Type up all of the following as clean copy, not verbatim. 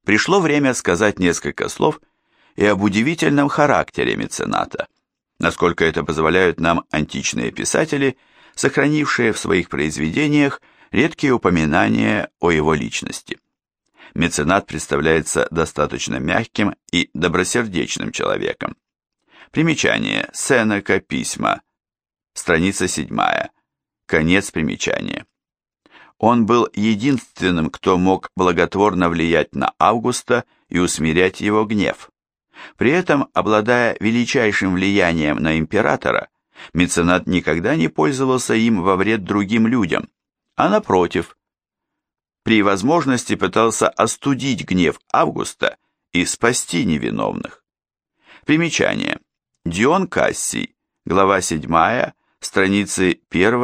Пришло время сказать несколько слов и об удивительном характере мецената, насколько это позволяют нам античные писатели, сохранившие в своих произведениях редкие упоминания о его личности. Меценат представляется достаточно мягким и добросердечным человеком. Примечание. Сенека. Письма. Страница 7. Конец примечания. Он был единственным, кто мог благотворно влиять на Августа и усмирять его гнев. При этом, обладая величайшим влиянием на императора, меценат никогда не пользовался им во вред другим людям, а напротив, при возможности пытался остудить гнев Августа и спасти невиновных. Примечание. Дион Кассий, глава 7, страницы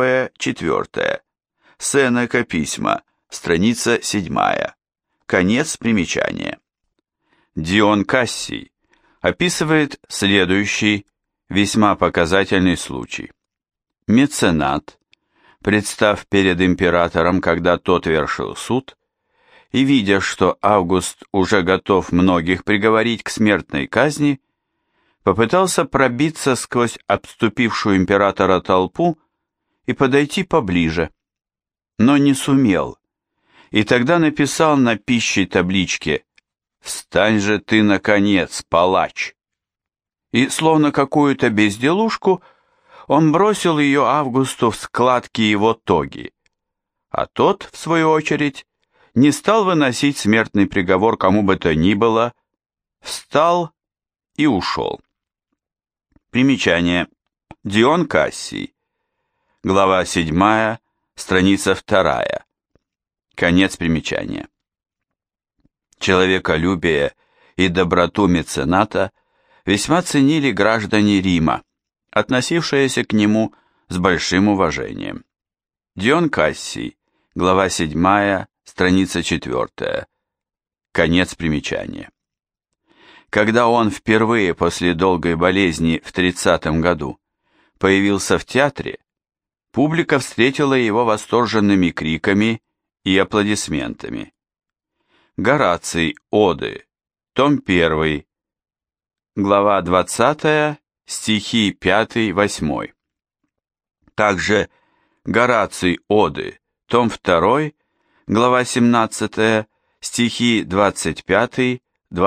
1-4. Сенека. Письма, страница 7. Конец примечания. Дион Кассий описывает следующий весьма показательный случай. Меценат, представ перед императором, когда тот вершил суд, и видя, что Август уже готов многих приговорить к смертной казни, попытался пробиться сквозь обступившую императора толпу и подойти поближе, но не сумел, и тогда написал на пищей табличке «Встань же ты, наконец, палач!» И, словно какую-то безделушку, он бросил ее Августу в складки его тоги, а тот, в свою очередь, не стал выносить смертный приговор кому бы то ни было, встал и ушел. Примечание. Дион Кассий, глава 7, страница 2. Конец примечания. Человеколюбие и доброту мецената весьма ценили граждане Рима, относившиеся к нему с большим уважением. Дион Кассий, глава 7, страница 4. Конец примечания. Когда он впервые после долгой болезни в 30 году появился в театре, публика встретила его восторженными криками и аплодисментами. Гораций. Оды. Том 1. Глава 20, стихи 5-8. Также Гораций. Оды. Том 2. Глава 17, стихи 25-26.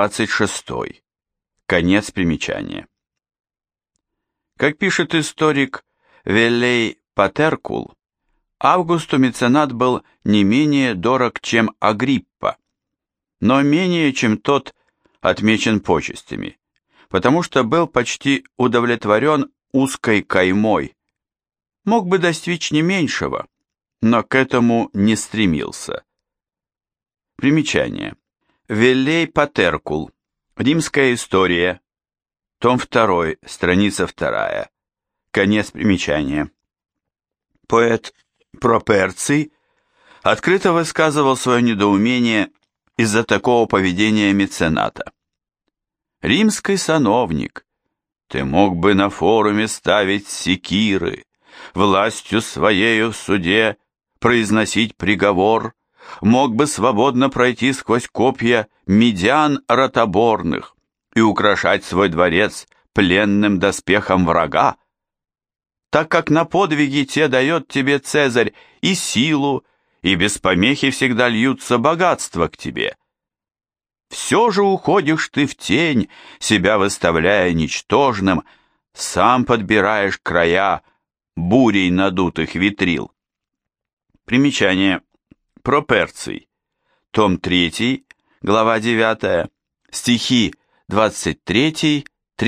Конец примечания. Как пишет историк Веллей Патеркул, Августу меценат был не менее дорог, чем Агриппа, но менее, чем тот, отмечен почестями, потому что был почти удовлетворен узкой каймой. Мог бы достичь не меньшего, но к этому не стремился. Примечание. Веллей Патеркул. Римская история. Том 2, страница 2. Конец примечания. Поэт Проперций открыто высказывал свое недоумение из-за такого поведения мецената. «Римский сановник, ты мог бы на форуме ставить секиры, властью своею в суде произносить приговор, мог бы свободно пройти сквозь копья медян ротоборных и украшать свой дворец пленным доспехом врага, так как на подвиги те дает тебе Цезарь и силу, и без помехи всегда льются богатства к тебе. Все же уходишь ты в тень, себя выставляя ничтожным, сам подбираешь края бурей надутых ветрил». Примечание. Проперций. Том 3, глава 9, стихи 23-30.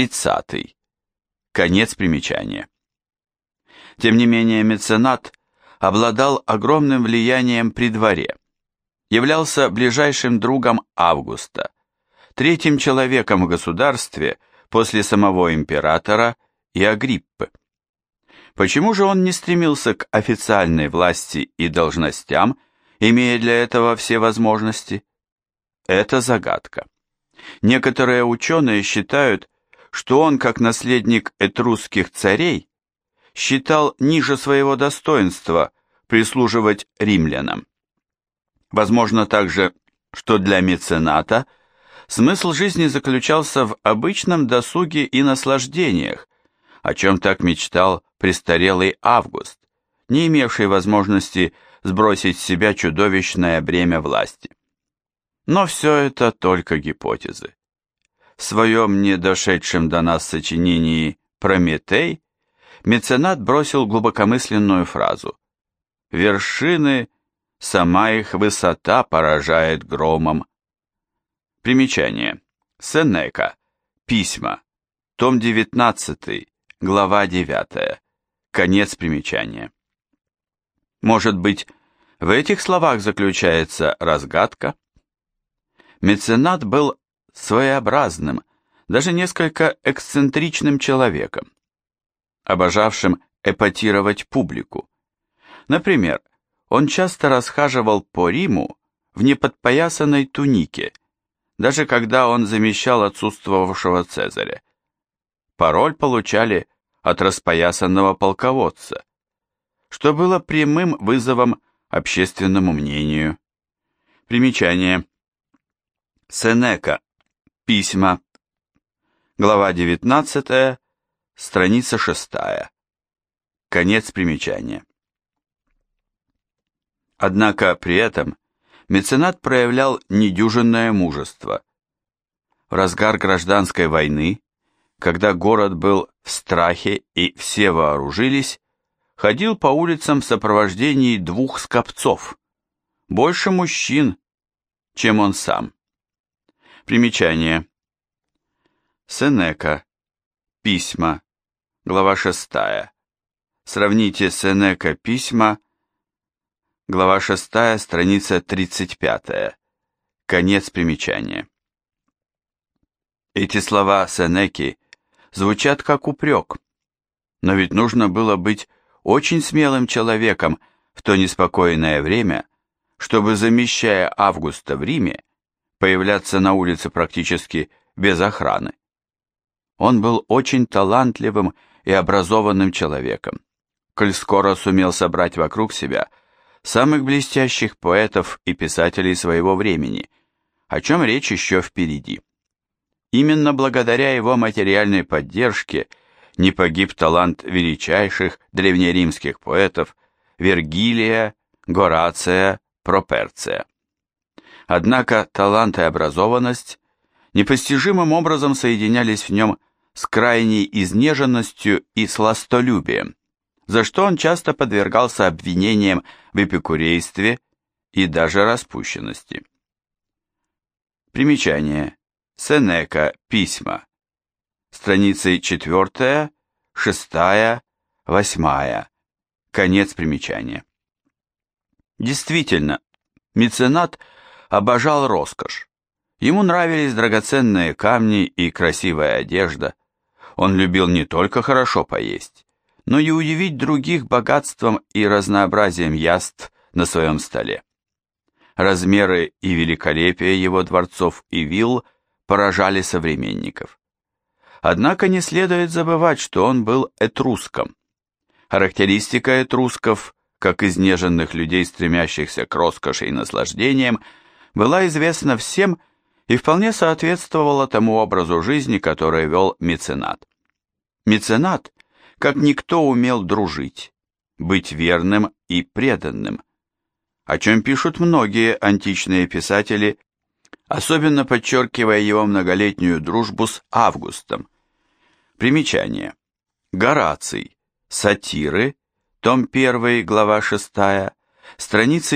Конец примечания. Тем не менее, меценат обладал огромным влиянием при дворе, являлся ближайшим другом Августа, третьим человеком в государстве после самого императора и Агриппы. Почему же он не стремился к официальной власти и должностям, имея для этого все возможности? Это загадка. Некоторые ученые считают, что он, как наследник этрусских царей, считал ниже своего достоинства прислуживать римлянам. Возможно также, что для мецената смысл жизни заключался в обычном досуге и наслаждениях, о чем так мечтал престарелый Август, не имевший возможности сбросить с себя чудовищное бремя власти. Но все это только гипотезы. В своем не дошедшем до нас сочинении «Прометей» меценат бросил глубокомысленную фразу: «Вершины, сама их высота поражает громом». Примечание. Сенека. Письма. Том 19, глава 9. Конец примечания. Может быть, в этих словах заключается разгадка? Меценат был своеобразным, даже несколько эксцентричным человеком, обожавшим эпатировать публику. Например, он часто расхаживал по Риму в неподпоясанной тунике, даже когда он замещал отсутствовавшего Цезаря. Пароль получали от распоясанного полководца, что было прямым вызовом общественному мнению. Примечание. Сенека. Письма. Глава 19, страница 6. Конец примечания. Однако при этом меценат проявлял недюжинное мужество. В разгар гражданской войны, когда город был в страхе и все вооружились, ходил по улицам в сопровождении 2 скопцов, больше мужчин, чем он сам. Примечание. Сенека. Письма. Глава 6. Сравните Сенека. Письма. Глава 6, страница 35. Конец примечания. Эти слова Сенеки звучат как упрек, но ведь нужно было быть очень смелым человеком в то неспокойное время, чтобы, замещая Августа в Риме, появляться на улице практически без охраны. Он был очень талантливым и образованным человеком, коль скоро сумел собрать вокруг себя самых блестящих поэтов и писателей своего времени, о чем речь еще впереди. Именно благодаря его материальной поддержке не погиб талант величайших древнеримских поэтов Вергилия, Горация, Проперция. Однако талант и образованность непостижимым образом соединялись в нем с крайней изнеженностью и сластолюбием, за что он часто подвергался обвинениям в эпикурействе и даже распущенности. Примечание. Сенека. Письма. Страницы 4, 6, 8. Конец примечания. Действительно, меценат обожал роскошь. Ему нравились драгоценные камни и красивая одежда. Он любил не только хорошо поесть, но и удивить других богатством и разнообразием яств на своем столе. Размеры и великолепие его дворцов и вилл поражали современников. Однако не следует забывать, что он был этруском. Характеристика этрусков, как изнеженных людей, стремящихся к роскоши и наслаждениям, была известна всем и вполне соответствовала тому образу жизни, который вел меценат. Меценат, как никто, умел дружить, быть верным и преданным, о чем пишут многие античные писатели, особенно подчеркивая его многолетнюю дружбу с Августом. Примечание. Гораций. Сатиры. Том 1, глава 6. Страницы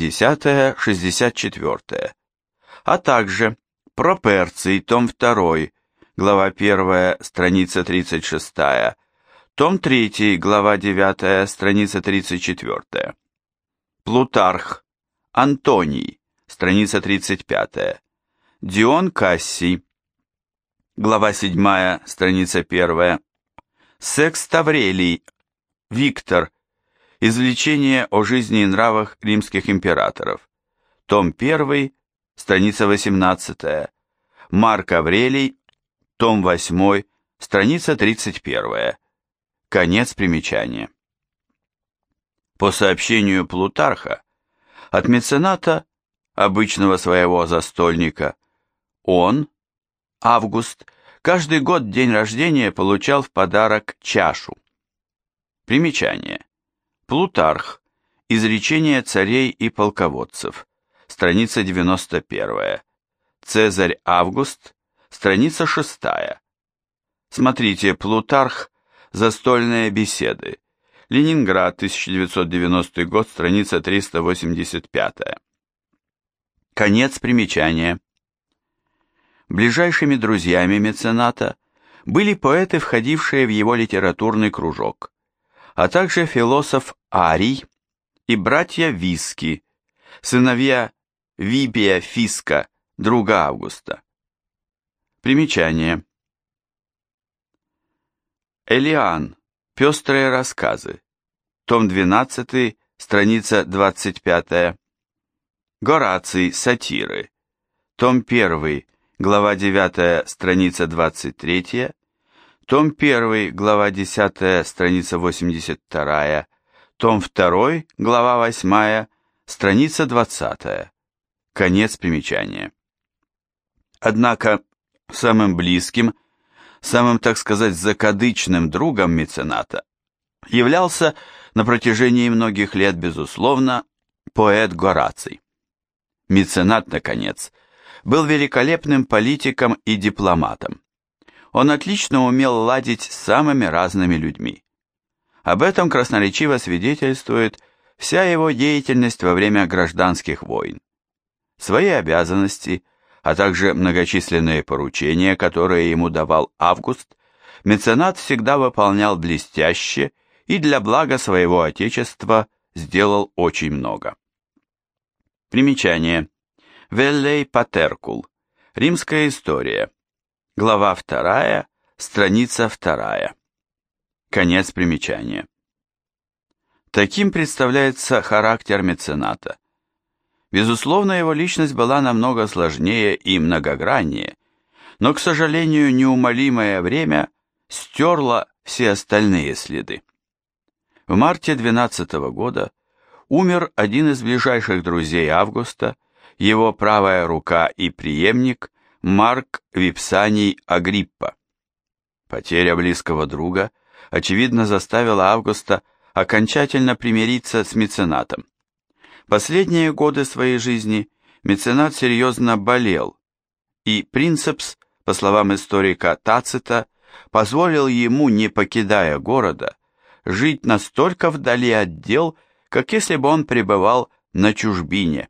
50-64. А также Проперций. Том 2, глава 1, страница 36. Том 3, глава 9, страница 34. Плутарх. Антоний. Страница 35. Дион Кассий. Глава 7, страница 1. Секст Аврелий. Виктор. Извлечение о жизни и нравах римских императоров. Том 1, страница 18. Марк Аврелий. Том 8, страница 31. Конец примечания. По сообщению Плутарха, от мецената обычного своего застольника, он, Август, каждый год день рождения получал в подарок чашу. Примечание. Плутарх. Изречения царей и полководцев. Страница 91. Цезарь Август. Страница 6. Смотрите Плутарх. Застольные беседы. Ленинград, 1990 год, страница 385. Конец примечания. Ближайшими друзьями мецената были поэты, входившие в его литературный кружок, а также философ Арий и братья Виски, сыновья Вибия Фиска, друга Августа. Примечание. Элиан. Пестрые рассказы. Том 12, страница 25. Гораций. Сатиры. Том 1, глава 9, страница 23. Том 1, глава 10, страница 82. Том 2, глава 8, страница 20. Конец примечания. Однако самым близким, самым, так сказать, закадычным другом мецената являлся на протяжении многих лет, безусловно, поэт Гораций. Меценат, наконец, был великолепным политиком и дипломатом. Он отлично умел ладить с самыми разными людьми. Об этом красноречиво свидетельствует вся его деятельность во время гражданских войн. Свои обязанности, а также многочисленные поручения, которые ему давал Август, меценат всегда выполнял блестяще и для блага своего отечества сделал очень много. Примечание. Веллей Патеркул. Римская история. Глава 2, страница 2. Конец примечания. Таким представляется характер мецената. Безусловно, его личность была намного сложнее и многограннее, но, к сожалению, неумолимое время стерло все остальные следы. В марте 12 года умер один из ближайших друзей Августа, его правая рука и преемник Марк Випсаний Агриппа. Потеря близкого друга, очевидно, заставила Августа окончательно примириться с меценатом. Последние годы своей жизни меценат серьезно болел, и принцепс, по словам историка Тацита, позволил ему, не покидая города, жить настолько вдали от дел, как если бы он пребывал на чужбине.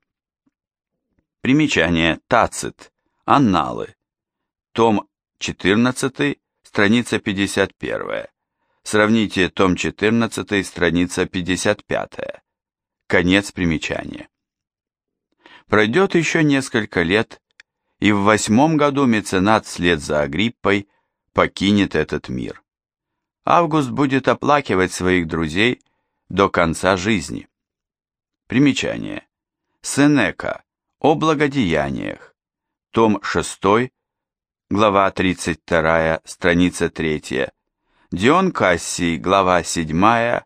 Примечание. Тацит. Анналы. Том 14, страница 51. Сравните том 14, страница 55. Конец примечания. Пройдет еще несколько лет, и в 8 году меценат вслед за Агриппой покинет этот мир. Август будет оплакивать своих друзей до конца жизни. Примечание. Сенека. О благодеяниях. Том 6, глава 32, страница 3. Дион Кассий, глава 7,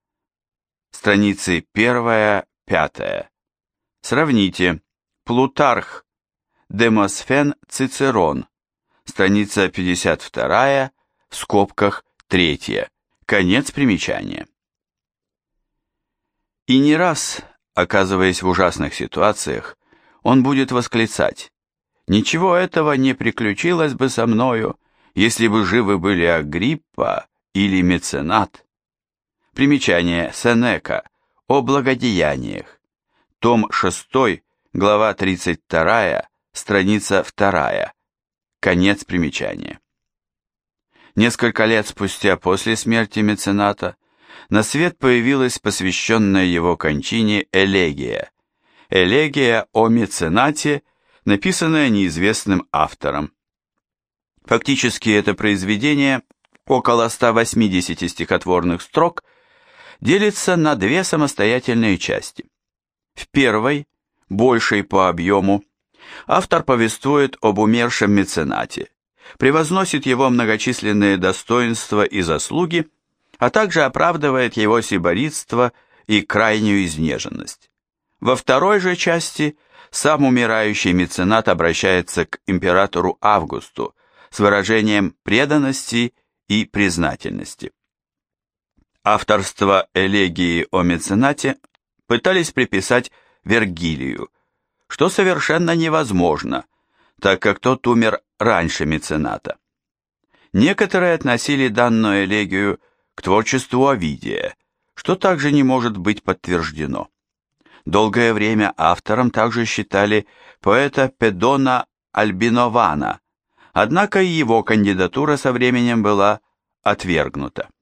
страницы 1-5. Сравните. Плутарх. Демосфен Цицерон. Страница 52, в скобках 3. Конец примечания. И не раз, оказываясь в ужасных ситуациях, он будет восклицать: «Ничего этого не приключилось бы со мною, если бы живы были Агриппа или меценат». Примечание. Сенека. О благодеяниях. Том 6, глава 32, страница 2. Конец примечания. Несколько лет спустя после смерти мецената на свет появилась посвященная его кончине элегия. Элегия о меценате, написанная неизвестным автором. Фактически это произведение, около 180 стихотворных строк, делится на 2 самостоятельные части. В первой, большей по объему, автор повествует об умершем меценате, превозносит его многочисленные достоинства и заслуги, а также оправдывает его сиборитство и крайнюю изнеженность. Во второй же части сам умирающий меценат обращается к императору Августу с выражением преданности и признательности. Авторство элегии о меценате пытались приписать Вергилию, что совершенно невозможно, так как тот умер раньше мецената. Некоторые относили данную элегию к творчеству Овидия, что также не может быть подтверждено. Долгое время автором также считали поэта Педона Альбинована, однако и его кандидатура со временем была отвергнута.